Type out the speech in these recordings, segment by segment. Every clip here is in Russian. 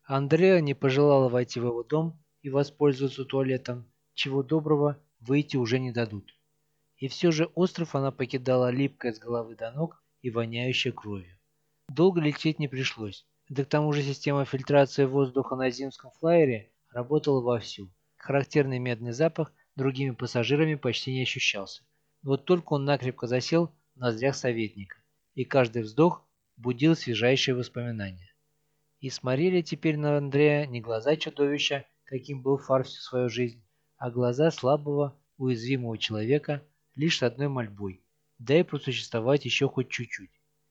Андреа не пожелала войти в его дом и воспользоваться туалетом, чего доброго выйти уже не дадут. И все же остров она покидала липкая с головы до ног и воняющая кровью. Долго лететь не пришлось, да к тому же система фильтрации воздуха на зимском флайере работала вовсю. Характерный медный запах другими пассажирами почти не ощущался. Вот только он накрепко засел в ноздрях советника, и каждый вздох будил свежайшие воспоминания. И смотрели теперь на Андрея не глаза чудовища, каким был Фар всю свою жизнь, а глаза слабого, уязвимого человека лишь с одной мольбой – дай просуществовать еще хоть чуть-чуть.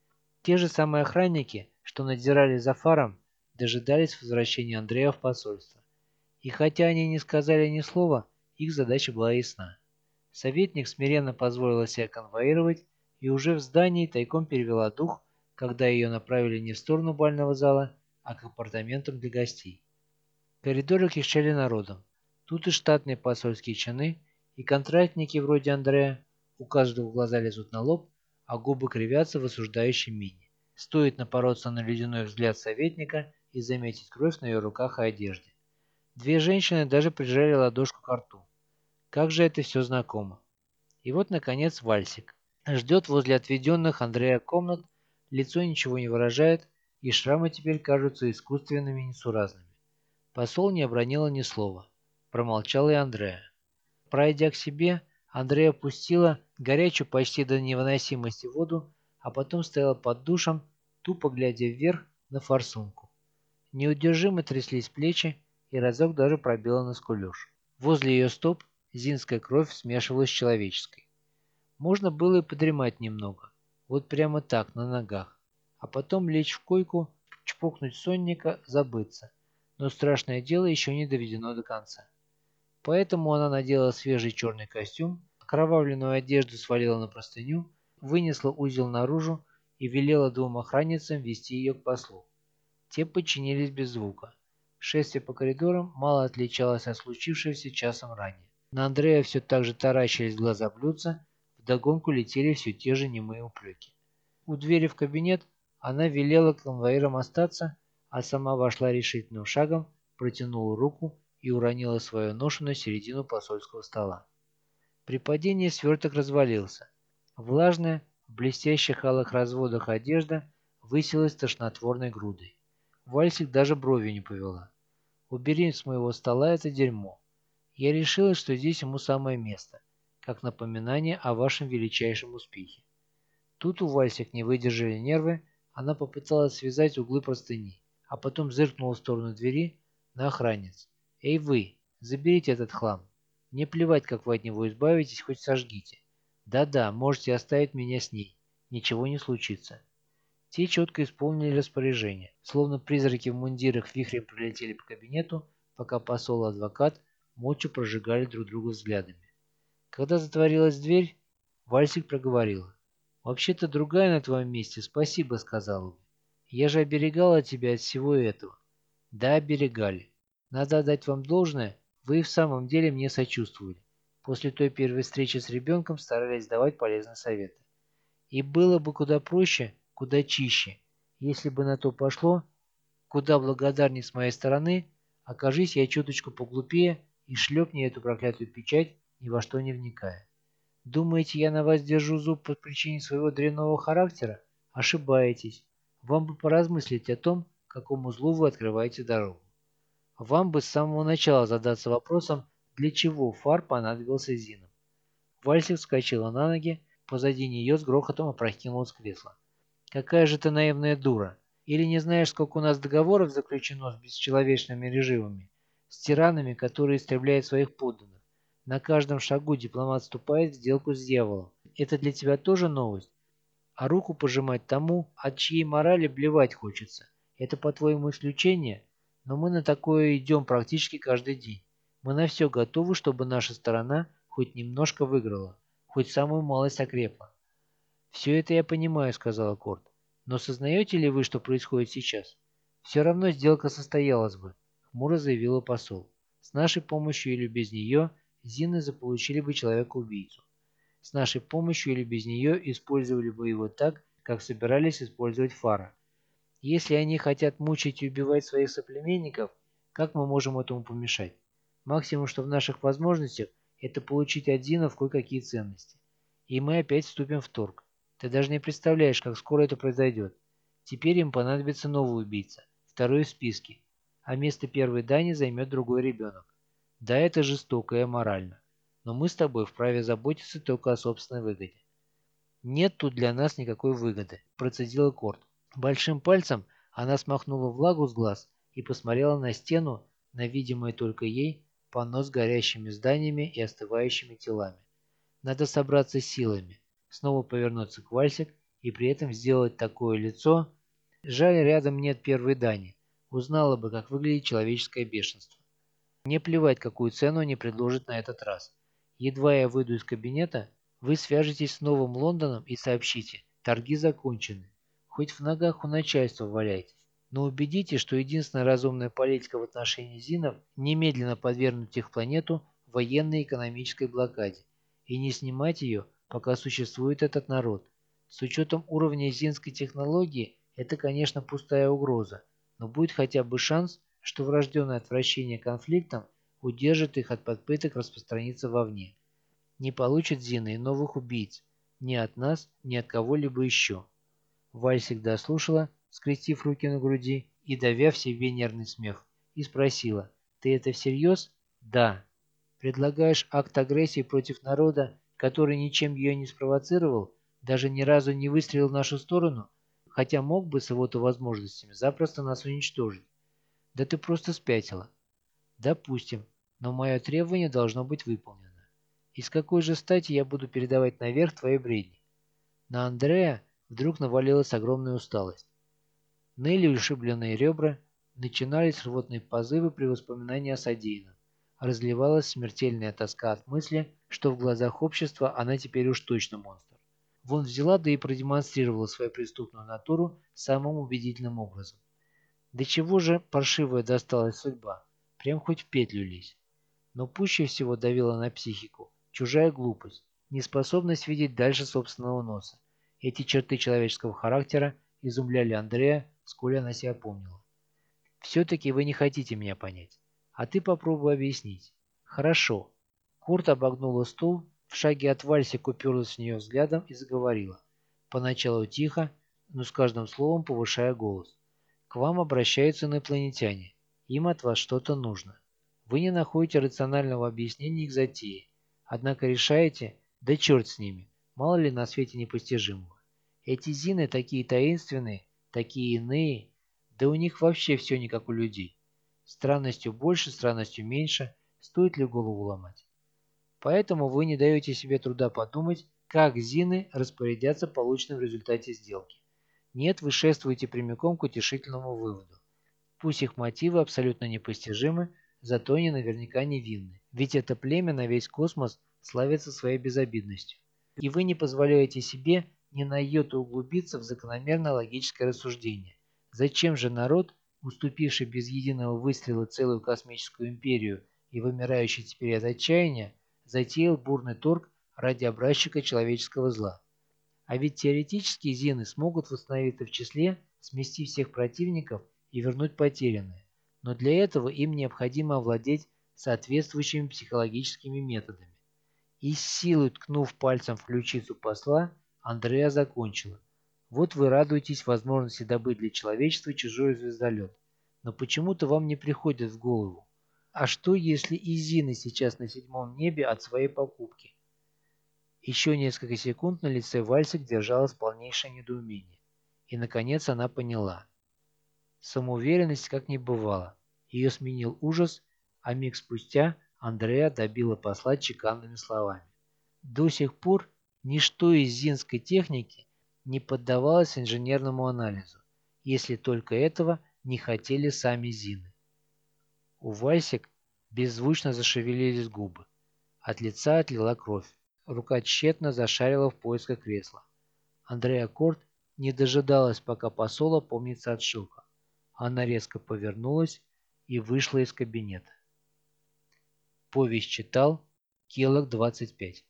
Те же самые охранники, что надзирали за Фаром, дожидались возвращения Андрея в посольство. И хотя они не сказали ни слова, их задача была ясна. Советник смиренно позволила себя конвоировать и уже в здании тайком перевела дух, когда ее направили не в сторону бального зала, а к апартаментам для гостей. Коридоры кишели народом. Тут и штатные посольские чины, и контрактники вроде Андрея, у каждого глаза лезут на лоб, а губы кривятся в осуждающей мине. Стоит напороться на ледяной взгляд советника и заметить кровь на ее руках и одежде. Две женщины даже прижали ладошку к рту. Как же это все знакомо. И вот, наконец, Вальсик. Ждет возле отведенных Андрея комнат, лицо ничего не выражает, и шрамы теперь кажутся искусственными и несуразными. Посол не обронила ни слова. Промолчал и Андреа. Пройдя к себе, Андреа опустила горячую почти до невыносимости воду, а потом стояла под душем, тупо глядя вверх на форсунку. Неудержимо тряслись плечи, и разок даже пробила на скулеж. Возле ее стоп зинская кровь смешивалась с человеческой. Можно было и подремать немного, вот прямо так, на ногах, а потом лечь в койку, чпокнуть сонника, забыться. Но страшное дело еще не доведено до конца. Поэтому она надела свежий черный костюм, окровавленную одежду свалила на простыню, вынесла узел наружу и велела двум охранницам вести ее к послу. Те подчинились без звука. Шествие по коридорам мало отличалось от случившегося часом ранее. На Андрея все так же таращились глаза блюдца, вдогонку летели все те же немые упреки. У двери в кабинет она велела конвоирам остаться, а сама вошла решительным шагом, протянула руку и уронила свою ношу на середину посольского стола. При падении сверток развалился. Влажная, в блестящих алых разводах одежда высилась тошнотворной грудой. Вальсик даже бровью не повела. «Убери с моего стола это дерьмо. Я решила, что здесь ему самое место, как напоминание о вашем величайшем успехе». Тут у Вальсик не выдержали нервы, она попыталась связать углы простыни, а потом зыркнула в сторону двери на охранниц. «Эй вы, заберите этот хлам. Мне плевать, как вы от него избавитесь, хоть сожгите. Да-да, можете оставить меня с ней. Ничего не случится». Те четко исполнили распоряжение, словно призраки в мундирах вихрем пролетели по кабинету, пока посол и адвокат молча прожигали друг друга взглядами. Когда затворилась дверь, Вальсик проговорила. «Вообще-то другая на твоем месте спасибо сказала бы. Я же оберегала тебя от всего этого». «Да, оберегали. Надо отдать вам должное, вы и в самом деле мне сочувствовали. После той первой встречи с ребенком старались давать полезные советы. И было бы куда проще, куда чище, если бы на то пошло, куда благодарней с моей стороны, окажись я чуточку поглупее и шлепни эту проклятую печать, ни во что не вникая. Думаете, я на вас держу зуб по причине своего дрянного характера? Ошибаетесь. Вам бы поразмыслить о том, какому злу вы открываете дорогу. Вам бы с самого начала задаться вопросом, для чего Фар понадобился Зинам. Вальсик вскочила на ноги, позади нее с грохотом опрокинулось кресло. «Какая же ты наивная дура! Или не знаешь, сколько у нас договоров заключено с бесчеловечными режимами, с тиранами, которые истребляют своих подданных? На каждом шагу дипломат вступает в сделку с дьяволом. Это для тебя тоже новость? А руку пожимать тому, от чьей морали блевать хочется. Это, по-твоему, исключение? Но мы на такое идем практически каждый день. Мы на все готовы, чтобы наша сторона хоть немножко выиграла, хоть самую малость окрепла. «Все это я понимаю», — сказала Корт. «Но сознаете ли вы, что происходит сейчас? Все равно сделка состоялась бы», — хмуро заявила посол. «С нашей помощью или без нее Зины заполучили бы человека-убийцу. С нашей помощью или без нее использовали бы его так, как собирались использовать Фара. Если они хотят мучить и убивать своих соплеменников, как мы можем этому помешать? Максимум, что в наших возможностях, это получить от Зинов кое-какие ценности. И мы опять вступим в торг. Ты даже не представляешь, как скоро это произойдет. Теперь им понадобится новый убийца, второй в списке, а место первой Дани займет другой ребенок. Да, это жестоко и аморально, но мы с тобой вправе заботиться только о собственной выгоде. Нет тут для нас никакой выгоды, процедила Корт. Большим пальцем она смахнула влагу с глаз и посмотрела на стену, на видимое только ей панно с горящими зданиями и остывающими телами. Надо собраться силами, снова повернуться к Вальсик и при этом сделать такое лицо. Жаль, рядом нет первой Дани. Узнала бы, как выглядит человеческое бешенство. Мне плевать, какую цену они предложат на этот раз. Едва я выйду из кабинета, вы свяжетесь с Новым Лондоном и сообщите, торги закончены. Хоть в ногах у начальства валяйтесь. Но убедитесь, что единственная разумная политика в отношении Зинов – немедленно подвергнуть их планету военной и экономической блокаде и не снимать ее, пока существует этот народ. С учетом уровня зинской технологии это, конечно, пустая угроза, но будет хотя бы шанс, что врожденное отвращение к конфликтам удержит их от попыток распространиться вовне. Не получат Зина и новых убийц. Ни от нас, ни от кого-либо еще. Вальсик дослушала, скрестив руки на груди и давя в себе нервный смех, и спросила: «Ты это всерьез?» «Да». «Предлагаешь акт агрессии против народа, который ничем ее не спровоцировал, даже ни разу не выстрелил в нашу сторону, хотя мог бы с его-то возможностями запросто нас уничтожить? Да ты просто спятила». «Допустим, но мое требование должно быть выполнено. И с какой же стати я буду передавать наверх твои бредни?» На Андрея вдруг навалилась огромная усталость. Ныли ушибленные ребра, начинались рвотные позывы при воспоминании о содеянном. Разливалась смертельная тоска от мысли, что в глазах общества она теперь уж точно монстр. Вон взяла да и продемонстрировала свою преступную натуру самым убедительным образом. До чего же паршивая досталась судьба? Прям хоть в петлю лезь. Но пуще всего давила на психику чужая глупость, неспособность видеть дальше собственного носа. Эти черты человеческого характера изумляли Андрея, сколь она себя помнила. «Все-таки вы не хотите меня понять. А ты попробуй объяснить». «Хорошо». Курт обогнула стул, в шаге от Вальсик уперлась в нее взглядом и заговорила. Поначалу тихо, но с каждым словом повышая голос. «К вам обращаются инопланетяне. Им от вас что-то нужно. Вы не находите рационального объяснения их затеи. Однако решаете, да черт с ними, мало ли на свете непостижимого. Эти зины такие таинственные, такие иные, да у них вообще все не как у людей. Странностью больше, странностью меньше, стоит ли голову ломать? Поэтому вы не даете себе труда подумать, как зины распорядятся полученным в результате сделки. Нет, вы шествуете прямиком к утешительному выводу. Пусть их мотивы абсолютно непостижимы, зато они наверняка невинны. Ведь это племя на весь космос славится своей безобидностью. И вы не позволяете себе ни на йоту углубиться в закономерное логическое рассуждение. Зачем же народ, уступивший без единого выстрела целую космическую империю и вымирающий теперь от отчаяния, затеял бурный торг ради образчика человеческого зла? А ведь теоретически зины смогут восстановиться в числе, смести всех противников и вернуть потерянное. Но для этого им необходимо овладеть соответствующими психологическими методами. И с силой ткнув пальцем в ключицу посла, Андреа закончила. Вот вы радуетесь возможности добыть для человечества чужой звездолет. Но почему-то вам не приходит в голову. А что, если и Зины сейчас на седьмом небе от своей покупки? Еще несколько секунд на лице Вальсик держалось полнейшее недоумение. И, наконец, она поняла. Самоуверенность как не бывало. Ее сменил ужас, а миг спустя Андреа добила посла чеканными словами. До сих пор ничто из зинской техники не поддавалось инженерному анализу, если только этого не хотели сами зины. У Вальсик беззвучно зашевелились губы. От лица отлила кровь. Рука тщетно зашарила в поисках кресла. Андреа Корт не дожидалась, пока посол опомнится от шока. Она резко повернулась и вышла из кабинета. Повесть читал Келлог 25.